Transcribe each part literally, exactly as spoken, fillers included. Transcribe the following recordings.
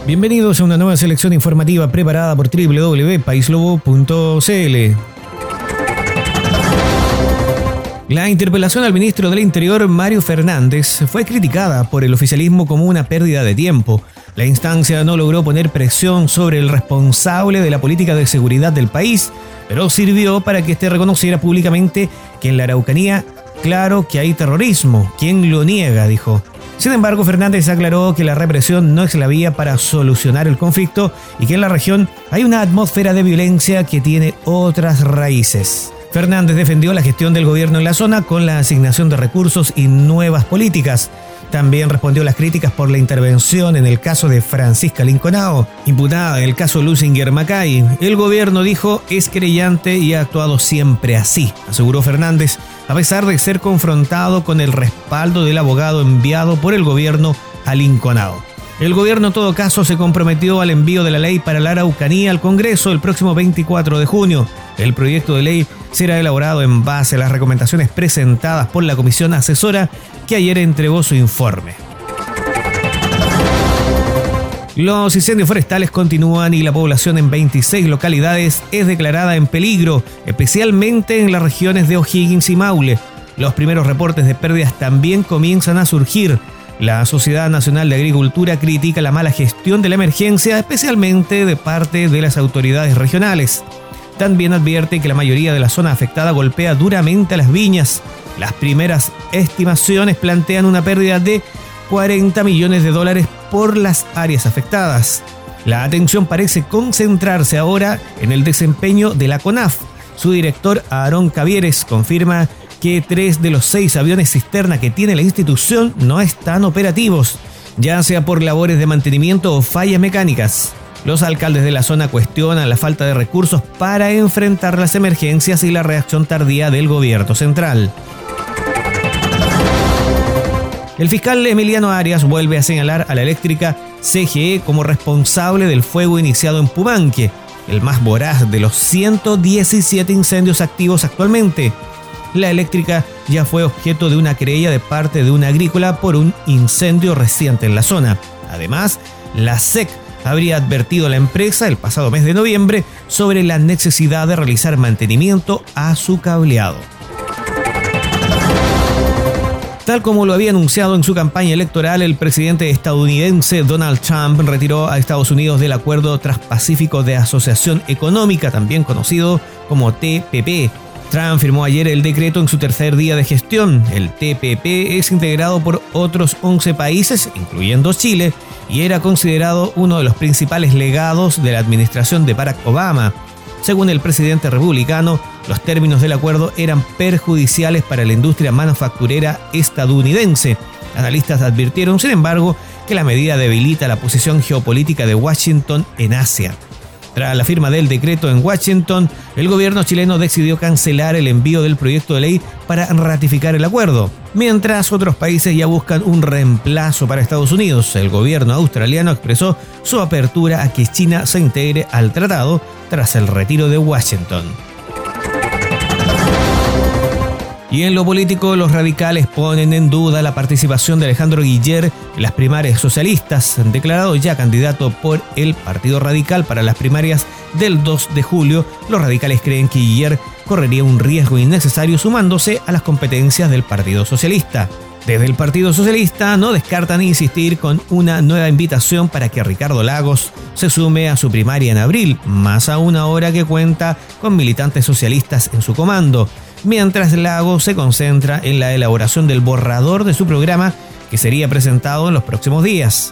Bienvenidos a una nueva selección informativa preparada por doble u doble u doble u punto paislobo punto c l. La interpelación al ministro del Interior, Mario Fernández, fue criticada por el oficialismo como una pérdida de tiempo. La instancia no logró poner presión sobre el responsable de la política de seguridad del país, pero sirvió para que éste reconociera públicamente que en la Araucanía, claro que hay terrorismo. ¿Quién lo niega?, dijo. Sin embargo, Fernández aclaró que la represión no es la vía para solucionar el conflicto y que en la región hay una atmósfera de violencia que tiene otras raíces. Fernández defendió la gestión del gobierno en la zona con la asignación de recursos y nuevas políticas. También respondió las críticas por la intervención en el caso de Francisca Linconao, imputada en el caso Lusinger Macay. El gobierno, dijo, es querellante y ha actuado siempre así, aseguró Fernández, a pesar de ser confrontado con el respaldo del abogado enviado por el gobierno a Linconao. El gobierno en todo caso se comprometió al envío de la ley para la Araucanía al Congreso el próximo veinticuatro de junio. El proyecto de ley será elaborado en base a las recomendaciones presentadas por la comisión asesora que ayer entregó su informe. Los incendios forestales continúan y la población en veintiséis localidades es declarada en peligro, especialmente en las regiones de O'Higgins y Maule. Los primeros reportes de pérdidas también comienzan a surgir. La Sociedad Nacional de Agricultura critica la mala gestión de la emergencia, especialmente de parte de las autoridades regionales. También advierte que la mayoría de la zona afectada golpea duramente a las viñas. Las primeras estimaciones plantean una pérdida de cuarenta millones de dólares por las áreas afectadas. La atención parece concentrarse ahora en el desempeño de la CONAF. Su director, Aarón Cavieres, confirma que tres de los seis aviones cisterna que tiene la institución no están operativos, ya sea por labores de mantenimiento o fallas mecánicas. Los alcaldes de la zona cuestionan la falta de recursos para enfrentar las emergencias y la reacción tardía del gobierno central. El fiscal Emiliano Arias vuelve a señalar a la eléctrica C G E como responsable del fuego iniciado en Pumanque, el más voraz de los ciento diecisiete incendios activos actualmente. La eléctrica ya fue objeto de una querella de parte de una agrícola por un incendio reciente en la zona. Además, la S E C habría advertido a la empresa el pasado mes de noviembre sobre la necesidad de realizar mantenimiento a su cableado. Tal como lo había anunciado en su campaña electoral, el presidente estadounidense Donald Trump retiró a Estados Unidos del Acuerdo Transpacífico de Asociación Económica, también conocido como T P P. Trump firmó ayer el decreto en su tercer día de gestión. El T P P es integrado por otros once países, incluyendo Chile, y era considerado uno de los principales legados de la administración de Barack Obama. Según el presidente republicano, los términos del acuerdo eran perjudiciales para la industria manufacturera estadounidense. Analistas advirtieron, sin embargo, que la medida debilita la posición geopolítica de Washington en Asia. Tras la firma del decreto en Washington, el gobierno chileno decidió cancelar el envío del proyecto de ley para ratificar el acuerdo. Mientras otros países ya buscan un reemplazo para Estados Unidos, el gobierno australiano expresó su apertura a que China se integre al tratado tras el retiro de Washington. Y en lo político, los radicales ponen en duda la participación de Alejandro Guiller en las primarias socialistas. Declarado ya candidato por el Partido Radical para las primarias del dos de julio, los radicales creen que Guiller correría un riesgo innecesario sumándose a las competencias del Partido Socialista. Desde el Partido Socialista no descartan insistir con una nueva invitación para que Ricardo Lagos se sume a su primaria en abril, más aún ahora que cuenta con militantes socialistas en su comando. Mientras Lagos se concentra en la elaboración del borrador de su programa que sería presentado en los próximos días.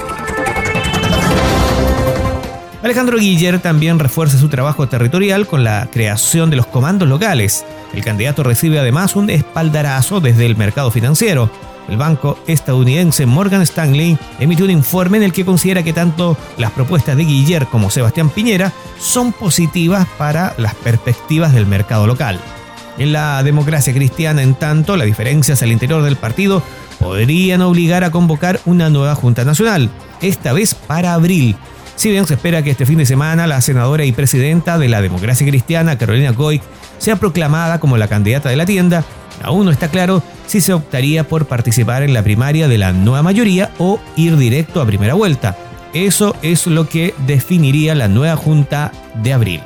Alejandro Guiller también refuerza su trabajo territorial con la creación de los comandos locales. El candidato recibe además un espaldarazo desde el mercado financiero. El banco estadounidense Morgan Stanley emitió un informe en el que considera que tanto las propuestas de Guiller como Sebastián Piñera son positivas para las perspectivas del mercado local. En la Democracia Cristiana, en tanto, las diferencias al interior del partido podrían obligar a convocar una nueva Junta Nacional, esta vez para abril. Si bien se espera que este fin de semana la senadora y presidenta de la Democracia Cristiana, Carolina Goic, sea proclamada como la candidata de la tienda, aún no está claro si se optaría por participar en la primaria de la nueva mayoría o ir directo a primera vuelta. Eso es lo que definiría la nueva Junta de abril.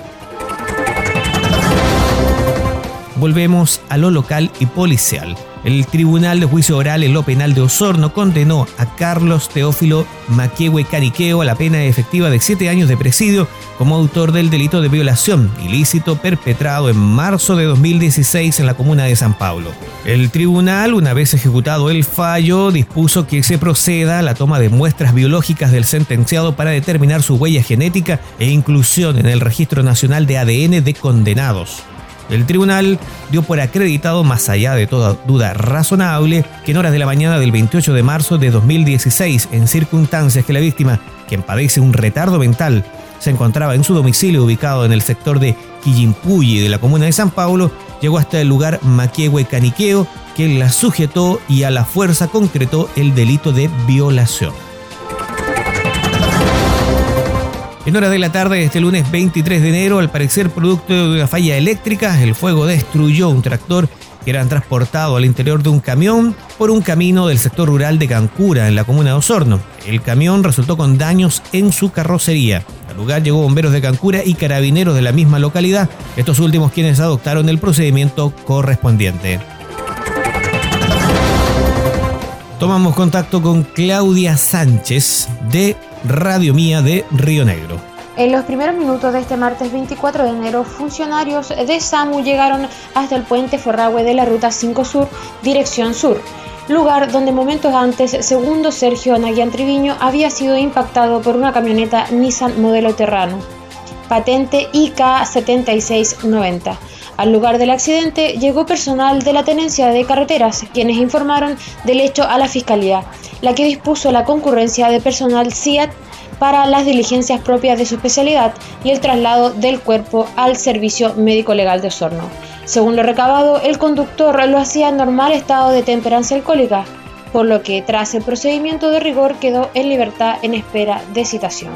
Volvemos a lo local y policial. El Tribunal de Juicio Oral en lo Penal de Osorno condenó a Carlos Teófilo Maquehue Caniqueo a la pena efectiva de siete años de presidio como autor del delito de violación ilícito perpetrado en marzo de dos mil dieciséis en la comuna de San Pablo. El tribunal, una vez ejecutado el fallo, dispuso que se proceda a la toma de muestras biológicas del sentenciado para determinar su huella genética e inclusión en el Registro Nacional de A D N de condenados. El tribunal dio por acreditado, más allá de toda duda razonable, que en horas de la mañana del veintiocho de marzo de dos mil dieciséis, en circunstancias que la víctima, quien padece un retardo mental, se encontraba en su domicilio ubicado en el sector de Quillimpulli de la comuna de San Pablo, llegó hasta el lugar Maquehue Caniqueo, quien la sujetó y a la fuerza concretó el delito de violación. En horas de la tarde de este lunes veintitrés de enero, al parecer producto de una falla eléctrica, el fuego destruyó un tractor que era transportado al interior de un camión por un camino del sector rural de Cancura, en la comuna de Osorno. El camión resultó con daños en su carrocería. Al lugar llegó bomberos de Cancura y carabineros de la misma localidad, estos últimos quienes adoptaron el procedimiento correspondiente. Tomamos contacto con Claudia Sánchez de Radio Mía de Río Negro. En los primeros minutos de este martes veinticuatro de enero, funcionarios de SAMU llegaron hasta el puente Forrahue de la Ruta cinco Sur, dirección sur, lugar donde momentos antes, segundo Sergio Anaguián Triviño, había sido impactado por una camioneta Nissan modelo Terrano, patente I K setenta y seis noventa. Al lugar del accidente llegó personal de la Tenencia de Carreteras, quienes informaron del hecho a la Fiscalía, la que dispuso la concurrencia de personal C I A T para las diligencias propias de su especialidad y el traslado del cuerpo al Servicio Médico Legal de Osorno. Según lo recabado, el conductor lo hacía en normal estado de temperancia alcohólica, por lo que tras el procedimiento de rigor quedó en libertad en espera de citación.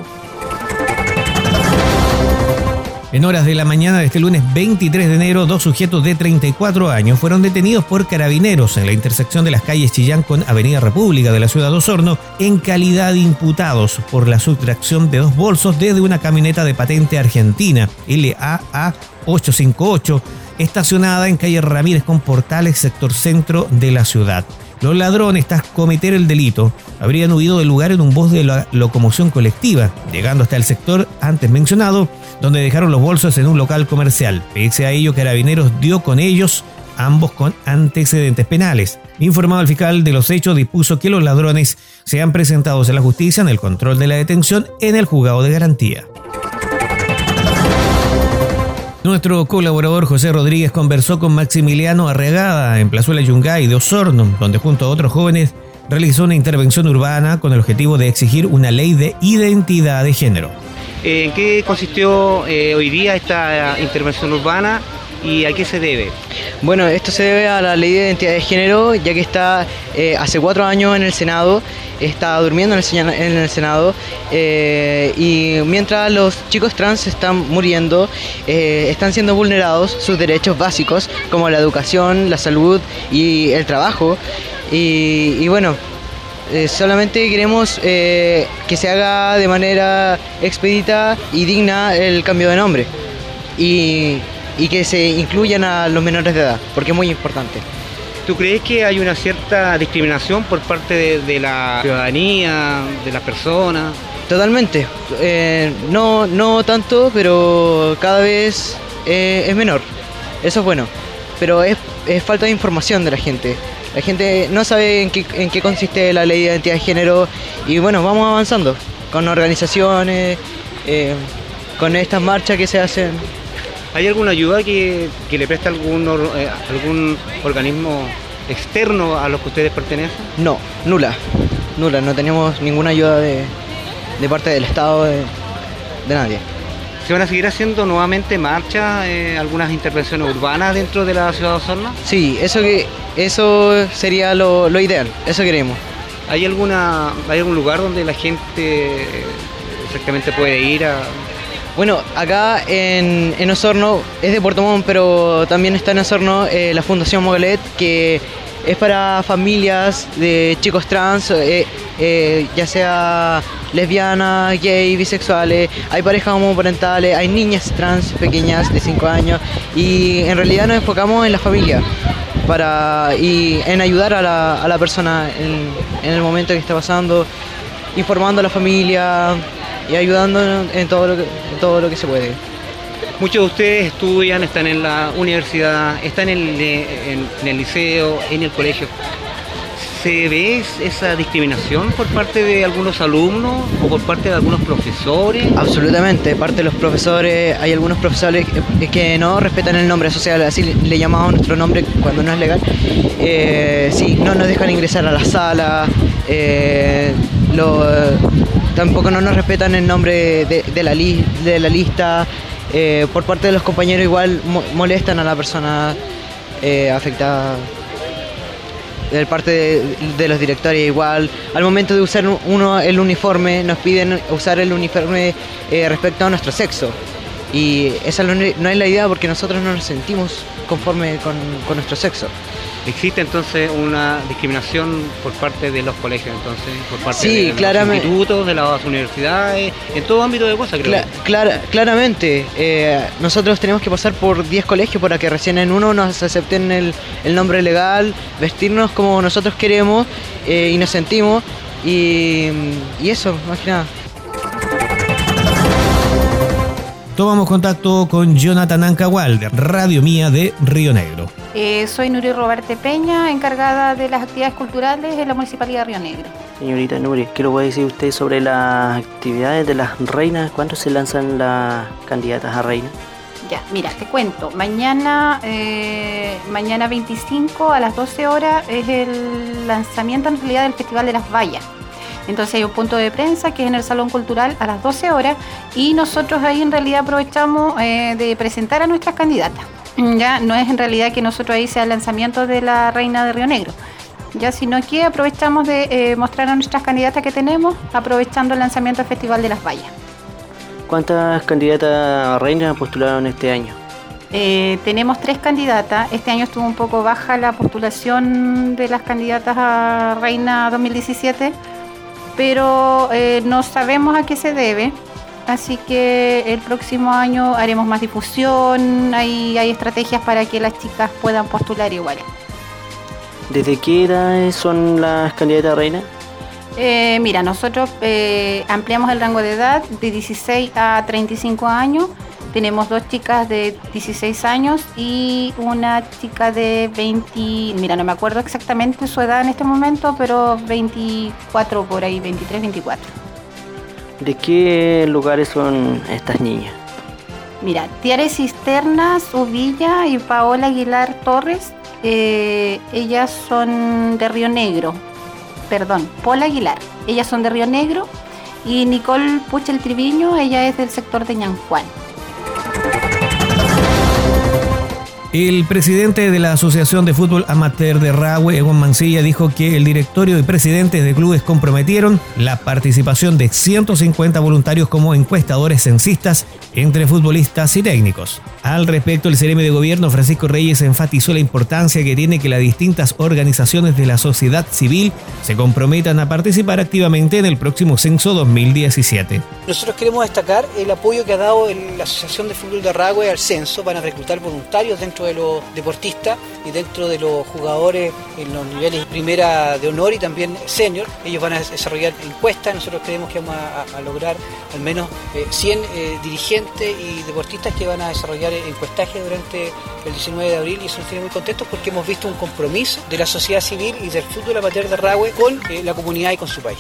En horas de la mañana de este lunes veintitrés de enero, dos sujetos de treinta y cuatro años fueron detenidos por carabineros en la intersección de las calles Chillán con Avenida República de la ciudad de Osorno en calidad de imputados por la sustracción de dos bolsos desde una camioneta de patente argentina L A A ochocientos cincuenta y ocho estacionada en calle Ramírez con Portales, sector centro de la ciudad. Los ladrones, tras cometer el delito, habrían huido del lugar en un bus de la locomoción colectiva, llegando hasta el sector antes mencionado, donde dejaron los bolsos en un local comercial. Pese a ello, Carabineros dio con ellos, ambos con antecedentes penales. Informado el fiscal de los hechos, dispuso que los ladrones sean presentados a la justicia en el control de la detención en el juzgado de garantía. Nuestro colaborador José Rodríguez conversó con Maximiliano Arregada en Plazuela Yungay de Osorno, donde junto a otros jóvenes realizó una intervención urbana con el objetivo de exigir una ley de identidad de género. ¿En qué consistió eh, hoy día esta intervención urbana y a qué se debe? Bueno, esto se debe a la ley de identidad de género, ya que está eh, hace cuatro años en el Senado, está durmiendo en el, en el Senado eh, y mientras los chicos trans están muriendo, eh, están siendo vulnerados sus derechos básicos como la educación, la salud y el trabajo. Y, y bueno, eh, solamente queremos eh, que se haga de manera expedita y digna el cambio de nombre y, y que se incluyan a los menores de edad, porque es muy importante. ¿Tú crees que hay una cierta discriminación por parte de, de la ciudadanía, de las personas? Totalmente. Eh, no, no tanto, pero cada vez eh, es menor. Eso es bueno. Pero es, es falta de información de la gente. La gente no sabe en qué, en qué consiste la ley de identidad de género y bueno, vamos avanzando con organizaciones, eh, con estas marchas que se hacen. ¿Hay alguna ayuda que, que le presta algún, eh, algún organismo externo a los que ustedes pertenecen? No, nula, nula, no tenemos ninguna ayuda de, de parte del Estado, de, de nadie. ¿Se van a seguir haciendo nuevamente marchas, eh, algunas intervenciones urbanas dentro de la ciudad de Osorno? Sí, eso, que, eso sería lo, lo ideal, eso queremos. ¿Hay, alguna, ¿Hay algún lugar donde la gente exactamente puede ir a...? Bueno, acá en, en Osorno, es de Puerto Montt, pero también está en Osorno eh, la Fundación Mogalet, que es para familias de chicos trans, eh, eh, ya sea lesbianas, gay, bisexuales, hay parejas homoparentales, hay niñas trans pequeñas de cinco años y en realidad nos enfocamos en la familia para, y en ayudar a la, a la persona en, en el momento que está pasando, informando a la familia y ayudando en todo lo que, en todo lo que se puede. Muchos de ustedes estudian, están en la universidad, están en el, en, en el liceo, en el colegio. ¿Se ve esa discriminación por parte de algunos alumnos o por parte de algunos profesores? Absolutamente, parte de los profesores, hay algunos profesores que, que no respetan el nombre social, así le llamamos nuestro nombre cuando no es legal. Eh, sí, no nos dejan ingresar a la sala, eh, lo, tampoco no nos respetan el nombre de, de, la, li, de la lista. Eh, por parte de los compañeros igual mo molestan a la persona eh, afectada. De parte de, de los directores igual, al momento de usar uno el uniforme, nos piden usar el uniforme eh, respecto a nuestro sexo. Y esa no, no es la idea porque nosotros no nos sentimos conforme con, con nuestro sexo. ¿Existe entonces una discriminación por parte de los colegios, entonces, por parte sí, de claramente. los institutos, de las universidades, en todo ámbito de cosas, creo? Cla clara, claramente, eh, nosotros tenemos que pasar por diez colegios para que recién en uno nos acepten el, el nombre legal, vestirnos como nosotros queremos eh, y nos sentimos, y, y eso, más que nada. Tomamos contacto con Jonathan Ancahual, de Radio Mía de Río Negro. Eh, soy Nuri Robarte Peña, encargada de las actividades culturales en la Municipalidad de Río Negro. Señorita Nuri, ¿qué lo puede decir usted sobre las actividades de las reinas? ¿Cuándo se lanzan las candidatas a reina? Ya, mira, te cuento. Mañana, eh, mañana veinticinco a las doce horas es el lanzamiento en realidad del Festival de las Vallas. Entonces hay un punto de prensa que es en el Salón Cultural a las doce horas y nosotros ahí en realidad aprovechamos eh, de presentar a nuestras candidatas. Ya no es en realidad que nosotros ahí sea el lanzamiento de la reina de Río Negro, ya sino que aprovechamos de eh, mostrar a nuestras candidatas que tenemos aprovechando el lanzamiento del Festival de las Vallas. ¿Cuántas candidatas a reina postularon este año? Eh, tenemos tres candidatas. Este año estuvo un poco baja la postulación de las candidatas a reina dos mil diecisiete, pero eh, no sabemos a qué se debe. Así que el próximo año haremos más difusión, hay, hay estrategias para que las chicas puedan postular igual. ¿Desde qué edad son las candidatas a reina? Eh, mira, nosotros eh, ampliamos el rango de edad de dieciséis a treinta y cinco años. Tenemos dos chicas de dieciséis años y una chica de veinte, mira, no me acuerdo exactamente su edad en este momento, pero veinticuatro por ahí, veintitrés, veinticuatro. ¿De qué lugares son estas niñas? Mira, Tiare Cisternas Uvilla y Paola Aguilar Torres, eh, ellas son de Río Negro, perdón, Paola Aguilar, ellas son de Río Negro y Nicole Puchel Triviño, ella es del sector de Ñanjuan. El presidente de la Asociación de Fútbol Amateur de Rahue, Egon Mancilla, dijo que el directorio y presidentes de clubes comprometieron la participación de ciento cincuenta voluntarios como encuestadores censistas entre futbolistas y técnicos. Al respecto, el C N M de Gobierno, Francisco Reyes, enfatizó la importancia que tiene que las distintas organizaciones de la sociedad civil se comprometan a participar activamente en el próximo censo dos mil diecisiete. Nosotros queremos destacar el apoyo que ha dado la Asociación de Fútbol de Rahue al censo para reclutar voluntarios dentro de los deportistas y dentro de los jugadores en los niveles primera de honor y también senior. Ellos van a desarrollar encuestas. Nosotros creemos que vamos a, a lograr al menos eh, cien eh, dirigentes y deportistas que van a desarrollar encuestaje durante el diecinueve de abril, y eso nos tiene muy contentos porque hemos visto un compromiso de la sociedad civil y del fútbol amateur de Rahue con eh, la comunidad y con su país.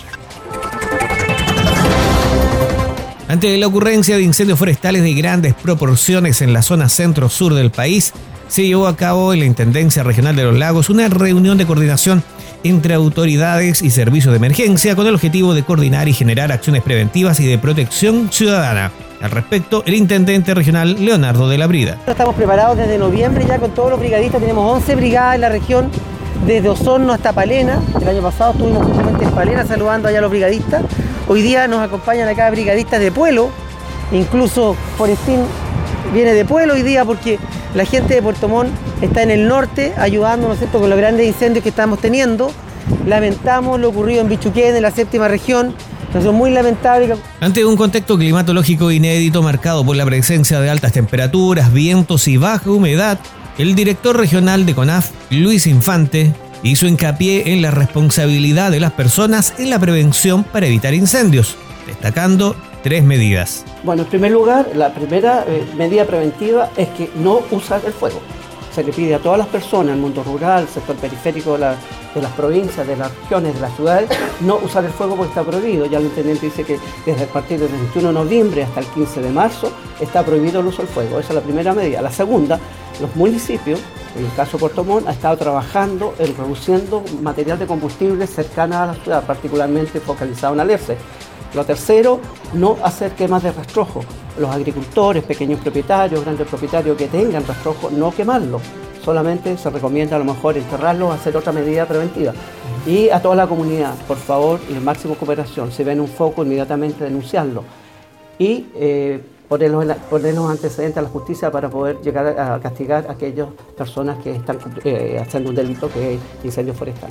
Ante la ocurrencia de incendios forestales de grandes proporciones en la zona centro-sur del país, se llevó a cabo en la Intendencia Regional de los Lagos una reunión de coordinación entre autoridades y servicios de emergencia con el objetivo de coordinar y generar acciones preventivas y de protección ciudadana. Al respecto, el intendente regional Leonardo de la Brida. Estamos preparados desde noviembre ya con todos los brigadistas, tenemos once brigadas en la región, desde Osorno hasta Palena. El año pasado estuvimos justamente en Palena saludando allá a los brigadistas. Hoy día nos acompañan acá brigadistas de Pueblo, incluso Forestín viene de pueblo hoy día porque la gente de Puerto Montt está en el norte ayudando, ¿no es cierto?, con los grandes incendios que estamos teniendo. Lamentamos lo ocurrido en Bichuquén, en la séptima región. Eso es muy lamentable. Ante un contexto climatológico inédito marcado por la presencia de altas temperaturas, vientos y baja humedad, el director regional de CONAF, Luis Infante, hizo hincapié en la responsabilidad de las personas en la prevención para evitar incendios, destacando tres medidas. Bueno, en primer lugar, la primera eh, medida preventiva es que no usar el fuego. Se le pide a todas las personas, el mundo rural, el sector periférico de, la, de las provincias, de las regiones, de las ciudades, no usar el fuego porque está prohibido. Ya el intendente dice que desde a partir del veintiuno de noviembre hasta el quince de marzo está prohibido el uso del fuego. Esa es la primera medida. La segunda, los municipios, en el caso de Puerto Montt, ha estado trabajando en reduciendo material de combustible cercana a la ciudad, particularmente focalizado en Alerce. Lo tercero, no hacer quemas de rastrojo. Los agricultores, pequeños propietarios, grandes propietarios que tengan rastrojo, no quemarlo. Solamente se recomienda a lo mejor enterrarlo, hacer otra medida preventiva. Y a toda la comunidad, por favor, y en máxima cooperación, si ven un foco, inmediatamente denunciarlo. Y eh, ponerlos, la, ponerlos antecedentes a la justicia para poder llegar a, a castigar a aquellas personas que están eh, haciendo un delito que es incendio forestal.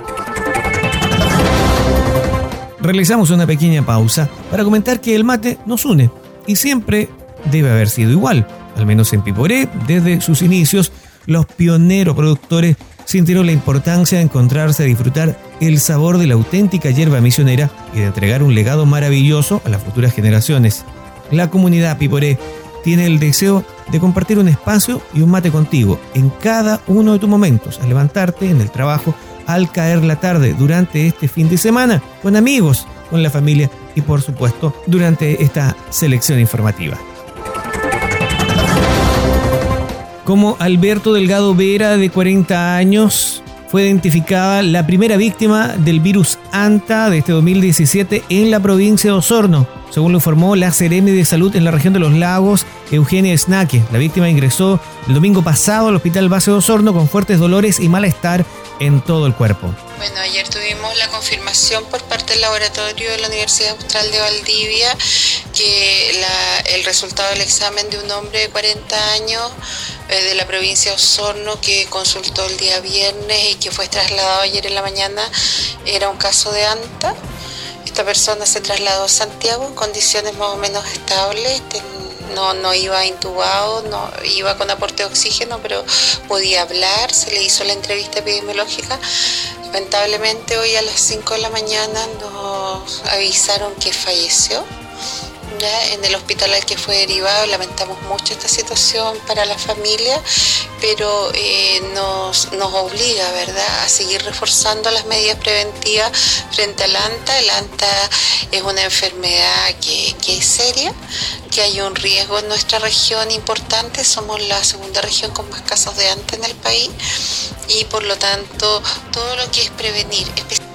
Realizamos una pequeña pausa para comentar que el mate nos une y siempre debe haber sido igual. Al menos en Piporé, desde sus inicios, los pioneros productores sintieron la importancia de encontrarse a disfrutar el sabor de la auténtica hierba misionera y de entregar un legado maravilloso a las futuras generaciones. La comunidad Piporé tiene el deseo de compartir un espacio y un mate contigo en cada uno de tus momentos, al levantarte, en el trabajo, al caer la tarde, durante este fin de semana, con amigos, con la familia y por supuesto durante esta selección informativa. Como Alberto Delgado Vera, de cuarenta años, fue identificada la primera víctima del virus ANTA de este dos mil diecisiete en la provincia de Osorno. Según lo informó la Seremi de Salud en la región de Los Lagos, Eugenia Snaque. La víctima ingresó el domingo pasado al Hospital Base de Osorno con fuertes dolores y malestar en todo el cuerpo. Bueno, ayer tuvimos la confirmación por parte del laboratorio de la Universidad Austral de Valdivia que la, el resultado del examen de un hombre de cuarenta años eh, de la provincia de Osorno que consultó el día viernes y que fue trasladado ayer en la mañana era un caso de ANTA. Esta persona se trasladó a Santiago en condiciones más o menos estables. No, no iba intubado, no iba con aporte de oxígeno, pero podía hablar, se le hizo la entrevista epidemiológica. Lamentablemente hoy a las cinco de la mañana nos avisaron que falleció. Ya en el hospital al que fue derivado. Lamentamos mucho esta situación para la familia, pero eh, nos, nos obliga, ¿verdad?, a seguir reforzando las medidas preventivas frente al ANTA. El ANTA es una enfermedad que, que es seria, que hay un riesgo en nuestra región importante. Somos la segunda región con más casos de ANTA en el país y por lo tanto todo lo que es prevenir.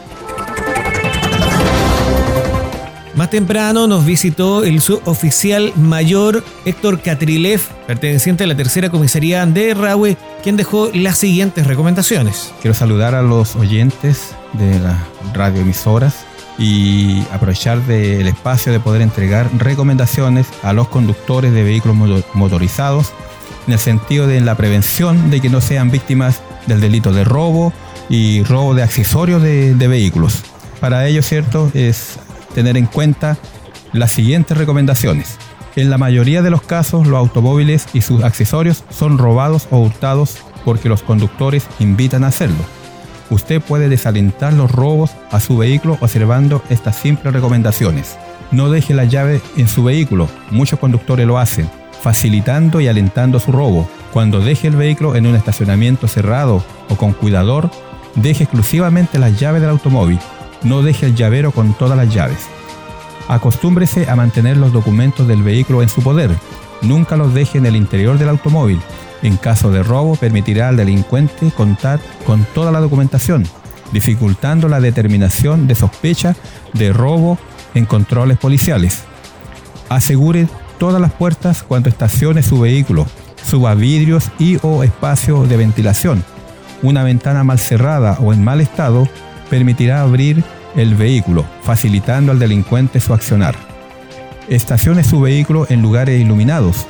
Más temprano nos visitó el suboficial mayor Héctor Catrilev, perteneciente a la tercera comisaría de Rahue, quien dejó las siguientes recomendaciones. Quiero saludar a los oyentes de las radioemisoras y aprovechar del espacio de poder entregar recomendaciones a los conductores de vehículos motorizados en el sentido de la prevención de que no sean víctimas del delito de robo y robo de accesorios de, de vehículos. Para ello, cierto, es tener en cuenta las siguientes recomendaciones. En la mayoría de los casos, los automóviles y sus accesorios son robados o hurtados porque los conductores invitan a hacerlo. Usted puede desalentar los robos a su vehículo observando estas simples recomendaciones. No deje la llave en su vehículo, muchos conductores lo hacen, facilitando y alentando su robo. Cuando deje el vehículo en un estacionamiento cerrado o con cuidador, deje exclusivamente las llaves del automóvil. No deje el llavero con todas las llaves. Acostúmbrese a mantener los documentos del vehículo en su poder. Nunca los deje en el interior del automóvil. En caso de robo, permitirá al delincuente contar con toda la documentación, dificultando la determinación de sospecha de robo en controles policiales. Asegure todas las puertas cuando estacione su vehículo. Suba vidrios y o espacio de ventilación. Una ventana mal cerrada o en mal estado permitirá abrir el vehículo, facilitando al delincuente su accionar. Estacione su vehículo en lugares iluminados.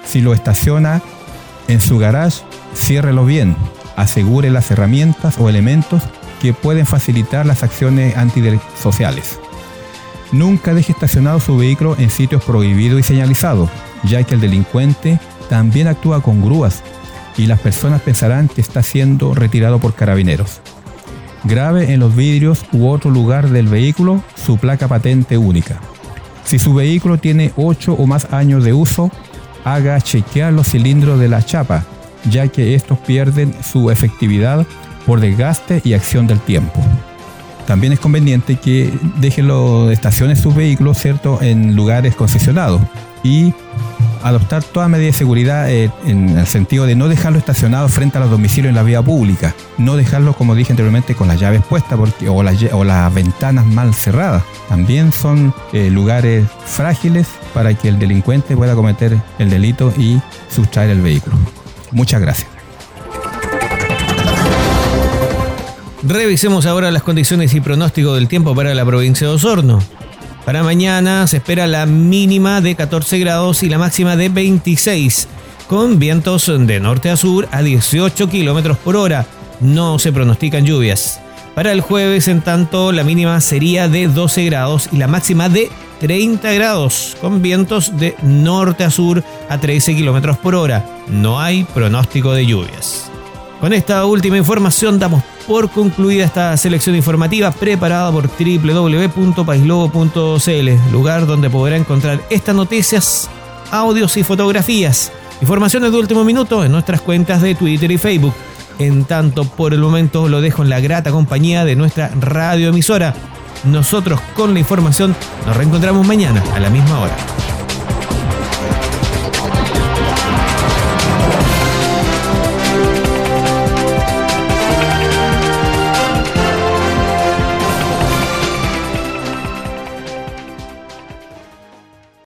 Si lo estaciona en su garage, ciérrelo bien. Asegure las herramientas o elementos que pueden facilitar las acciones antisociales. Nunca deje estacionado su vehículo en sitios prohibidos y señalizados, ya que el delincuente también actúa con grúas y las personas pensarán que está siendo retirado por carabineros. Grabe en los vidrios u otro lugar del vehículo su placa patente única. Si su vehículo tiene ocho o más años de uso, haga chequear los cilindros de la chapa, ya que estos pierden su efectividad por desgaste y acción del tiempo. También es conveniente que dejen los estaciones sus vehículos, ¿cierto?, en lugares concesionados y adoptar todas medidas de seguridad eh, en el sentido de no dejarlo estacionado frente a los domicilios en la vía pública, no dejarlo, como dije anteriormente, con las llaves puestas porque, o, las, o las ventanas mal cerradas. También son eh, lugares frágiles para que el delincuente pueda cometer el delito y sustraer el vehículo. Muchas gracias. Revisemos ahora las condiciones y pronóstico del tiempo para la provincia de Osorno. Para mañana se espera la mínima de catorce grados y la máxima de veintiséis, con vientos de norte a sur a dieciocho kilómetros por hora. No se pronostican lluvias. Para el jueves, en tanto, la mínima sería de doce grados y la máxima de treinta grados, con vientos de norte a sur a trece kilómetros por hora. No hay pronóstico de lluvias. Con esta última información damos por concluida esta selección informativa preparada por doble u doble u doble u punto paislobo punto c l, lugar donde podrá encontrar estas noticias, audios y fotografías. Informaciones de último minuto en nuestras cuentas de Twitter y Facebook. En tanto, por el momento lo dejo en la grata compañía de nuestra radioemisora. Nosotros con la información nos reencontramos mañana a la misma hora.